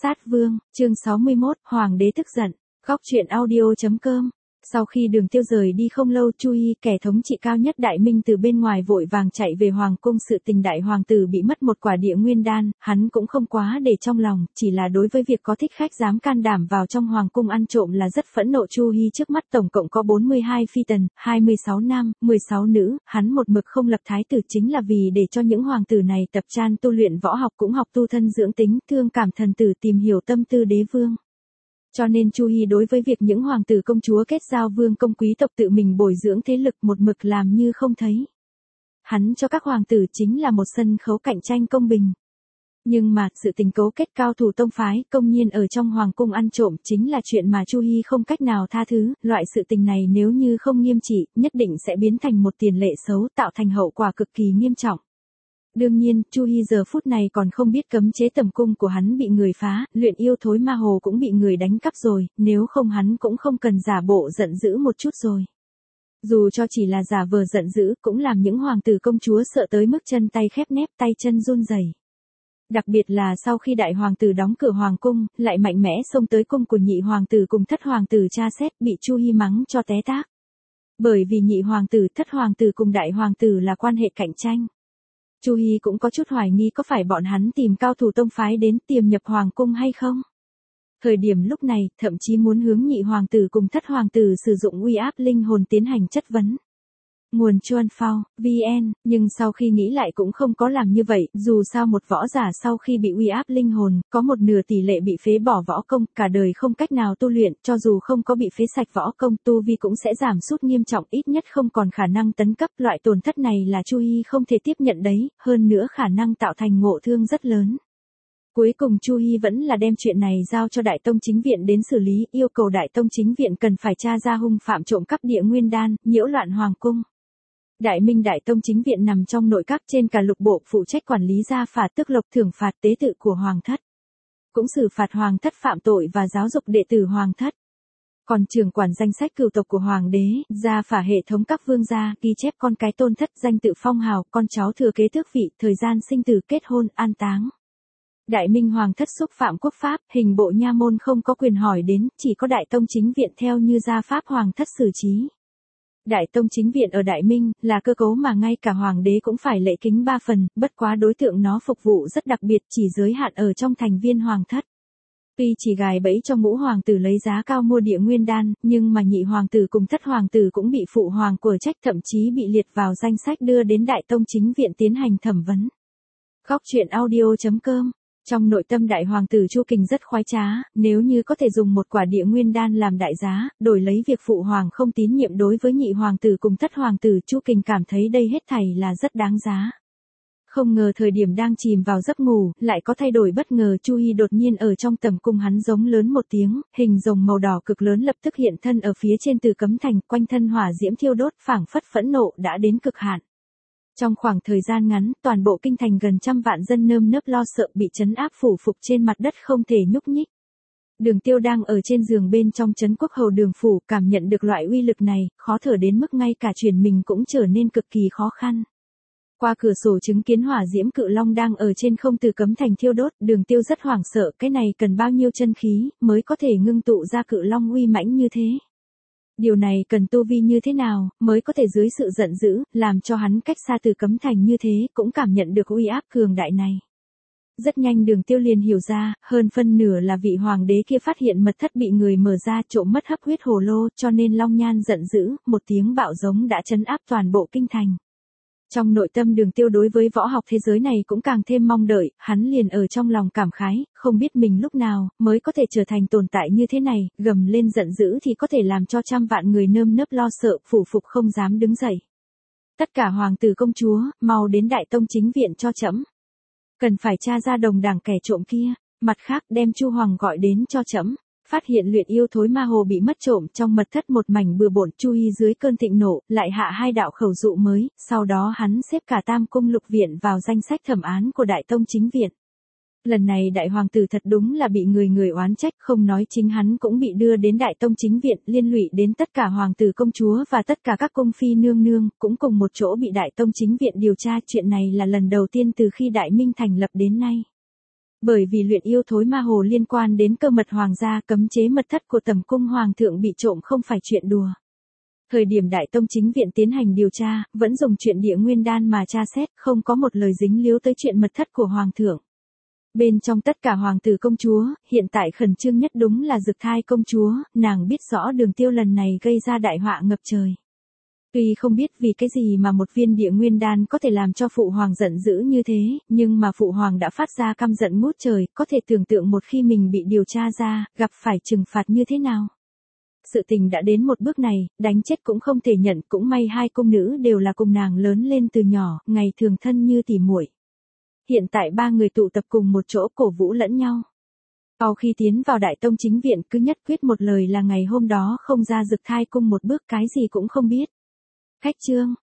Sát Vương, chương 61, Hoàng đế tức giận. Góc truyện audio.com. Sau khi Đường Tiêu rời đi không lâu, Chu Hi, kẻ thống trị cao nhất Đại Minh, từ bên ngoài vội vàng chạy về hoàng cung. Sự tình đại hoàng tử bị mất một quả địa nguyên đan, hắn cũng không quá để trong lòng, chỉ là đối với việc có thích khách dám can đảm vào trong hoàng cung ăn trộm là rất phẫn nộ. Chu Hi trước mắt tổng cộng có 42 phi tần, 26 nam, 16 nữ, hắn một mực không lập thái tử chính là vì để cho những hoàng tử này tập chan tu luyện võ học, cũng học tu thân dưỡng tính, thương cảm thần tử, tìm hiểu tâm tư đế vương. Cho nên Chu Hi đối với việc những hoàng tử công chúa kết giao vương công quý tộc tự mình bồi dưỡng thế lực một mực làm như không thấy. Hắn cho các hoàng tử chính là một sân khấu cạnh tranh công bình. Nhưng mà, sự tình cấu kết cao thủ tông phái, công nhiên ở trong hoàng cung ăn trộm chính là chuyện mà Chu Hi không cách nào tha thứ. Loại sự tình này nếu như không nghiêm trị, nhất định sẽ biến thành một tiền lệ xấu, tạo thành hậu quả cực kỳ nghiêm trọng. Đương nhiên, Chu Hi giờ phút này còn không biết cấm chế tầm cung của hắn bị người phá, luyện yêu thối ma hồ cũng bị người đánh cắp rồi, nếu không hắn cũng không cần giả bộ giận dữ một chút rồi. Dù cho chỉ là giả vờ giận dữ, cũng làm những hoàng tử công chúa sợ tới mức chân tay khép nép, tay chân run rẩy. Đặc biệt là sau khi đại hoàng tử đóng cửa hoàng cung, lại mạnh mẽ xông tới cung của nhị hoàng tử cùng thất hoàng tử tra xét, bị Chu Hi mắng cho té tát. Bởi vì nhị hoàng tử, thất hoàng tử cùng đại hoàng tử là quan hệ cạnh tranh. Chu Hi cũng có chút hoài nghi có phải bọn hắn tìm cao thủ tông phái đến tiềm nhập hoàng cung hay không. Thời điểm lúc này, thậm chí muốn hướng nhị hoàng tử cùng thất hoàng tử sử dụng uy áp linh hồn tiến hành chất vấn. Nguồn Chuan Phao, VN, nhưng sau khi nghĩ lại cũng không có làm như vậy, dù sao một võ giả sau khi bị uy áp linh hồn, có một nửa tỷ lệ bị phế bỏ võ công, cả đời không cách nào tu luyện, cho dù không có bị phế sạch võ công, tu vi cũng sẽ giảm sút nghiêm trọng, ít nhất không còn khả năng tấn cấp. Loại tổn thất này là Chu Hi không thể tiếp nhận đấy, hơn nữa khả năng tạo thành ngộ thương rất lớn. Cuối cùng Chu Hi vẫn là đem chuyện này giao cho Đại Tông Chính Viện đến xử lý, yêu cầu Đại Tông Chính Viện cần phải tra ra hung phạm trộm cắp địa nguyên đan, nhiễu loạn hoàng cung. Đại Minh Đại Tông Chính Viện nằm trong nội các, trên cả lục bộ, phụ trách quản lý gia phả tước lộc, thưởng phạt tế tự của hoàng thất, cũng xử phạt hoàng thất phạm tội và giáo dục đệ tử hoàng thất. Còn trưởng quản danh sách cửu tộc của hoàng đế, gia phả hệ thống các vương gia, ghi chép con cái tôn thất, danh tự phong hào, con cháu thừa kế tước vị, thời gian sinh tử, kết hôn, an táng. Đại Minh hoàng thất xúc phạm quốc pháp, hình bộ nha môn không có quyền hỏi đến, chỉ có Đại Tông Chính Viện theo như gia pháp hoàng thất xử trí. Đại Tông Chính Viện ở Đại Minh, là cơ cấu mà ngay cả hoàng đế cũng phải lễ kính 3 phần, bất quá đối tượng nó phục vụ rất đặc biệt, chỉ giới hạn ở trong thành viên hoàng thất. Tuy chỉ gài bẫy cho ngũ hoàng tử lấy giá cao mua địa nguyên đan, nhưng mà nhị hoàng tử cùng thất hoàng tử cũng bị phụ hoàng của trách, thậm chí bị liệt vào danh sách đưa đến Đại Tông Chính Viện tiến hành thẩm vấn. Góc truyện audio.com. Trong nội tâm đại hoàng tử Chu Kình rất khoái trá, nếu như có thể dùng một quả địa nguyên đan làm đại giá, đổi lấy việc phụ hoàng không tín nhiệm đối với nhị hoàng tử cùng thất hoàng tử, Chu Kình cảm thấy đây hết thảy là rất đáng giá. Không ngờ thời điểm đang chìm vào giấc ngủ, lại có thay đổi bất ngờ. Chu Hi đột nhiên ở trong tầm cung hắn giống lớn một tiếng, hình rồng màu đỏ cực lớn lập tức hiện thân ở phía trên Từ Cấm Thành, quanh thân hỏa diễm thiêu đốt, phảng phất phẫn nộ đã đến cực hạn. Trong khoảng thời gian ngắn, toàn bộ kinh thành gần 100 vạn dân nơm nớp lo sợ, bị trấn áp phủ phục trên mặt đất không thể nhúc nhích. Đường Tiêu đang ở trên giường bên trong trấn quốc hầu Đường phủ, cảm nhận được loại uy lực này, khó thở đến mức ngay cả chuyển mình cũng trở nên cực kỳ khó khăn. Qua cửa sổ chứng kiến hỏa diễm cự long đang ở trên không Từ Cấm Thành thiêu đốt, Đường Tiêu rất hoảng sợ, cái này cần bao nhiêu chân khí mới có thể ngưng tụ ra cự long uy mãnh như thế. Điều này cần tu vi như thế nào, mới có thể dưới sự giận dữ, làm cho hắn cách xa Từ Cấm Thành như thế, cũng cảm nhận được uy áp cường đại này. Rất nhanh Đường Tiêu liền hiểu ra, hơn phân nửa là vị hoàng đế kia phát hiện mật thất bị người mở ra, trộm mất hấp huyết hồ lô, cho nên Long Nhan giận dữ, một tiếng bạo giống đã trấn áp toàn bộ kinh thành. Trong nội tâm Đường Tiêu đối với võ học thế giới này cũng càng thêm mong đợi, hắn liền ở trong lòng cảm khái, không biết mình lúc nào mới có thể trở thành tồn tại như thế này, gầm lên giận dữ thì có thể làm cho 100 vạn người nơm nớp lo sợ, phủ phục không dám đứng dậy. Tất cả hoàng tử công chúa, mau đến Đại Tông Chính Viện cho trẫm. Cần phải tra ra đồng đảng kẻ trộm kia, mặt khác đem Chu Hoàng gọi đến cho trẫm. Phát hiện luyện yêu thối ma hồ bị mất trộm, trong mật thất một mảnh bừa bộn. Chu Hi dưới cơn thịnh nộ, lại hạ 2 đạo khẩu dụ mới, sau đó hắn xếp cả Tam Cung Lục Viện vào danh sách thẩm án của Đại Tông Chính Viện. Lần này đại hoàng tử thật đúng là bị người oán trách, không nói chính hắn cũng bị đưa đến Đại Tông Chính Viện, liên lụy đến tất cả hoàng tử công chúa và tất cả các cung phi nương nương, cũng cùng một chỗ bị Đại Tông Chính Viện điều tra. Chuyện này là lần đầu tiên từ khi Đại Minh thành lập đến nay. Bởi vì luyện yêu thối ma hồ liên quan đến cơ mật hoàng gia, cấm chế mật thất của Tẩm cung hoàng thượng bị trộm không phải chuyện đùa. Thời điểm Đại Tông chính viện tiến hành điều tra, vẫn dùng chuyện Địa Nguyên Đan mà tra xét, không có một lời dính líu tới chuyện mật thất của hoàng thượng. Bên trong tất cả hoàng tử công chúa, hiện tại khẩn trương nhất đúng là Dực Thai công chúa, nàng biết rõ Đường Tiêu lần này gây ra đại họa ngập trời. Tuy không biết vì cái gì mà một viên Địa Nguyên Đan có thể làm cho phụ hoàng giận dữ như thế, nhưng mà phụ hoàng đã phát ra căm giận ngút trời, có thể tưởng tượng một khi mình bị điều tra ra, gặp phải trừng phạt như thế nào. Sự tình đã đến một bước này, đánh chết cũng không thể nhận, cũng may hai cung nữ đều là cùng nàng lớn lên từ nhỏ, ngày thường thân như tỉ muội. Hiện tại ba người tụ tập cùng một chỗ cổ vũ lẫn nhau. Sau khi tiến vào Đại Tông chính viện cứ nhất quyết một lời là ngày hôm đó không ra Dực Thai cung một bước, cái gì cũng không biết. Khách trương,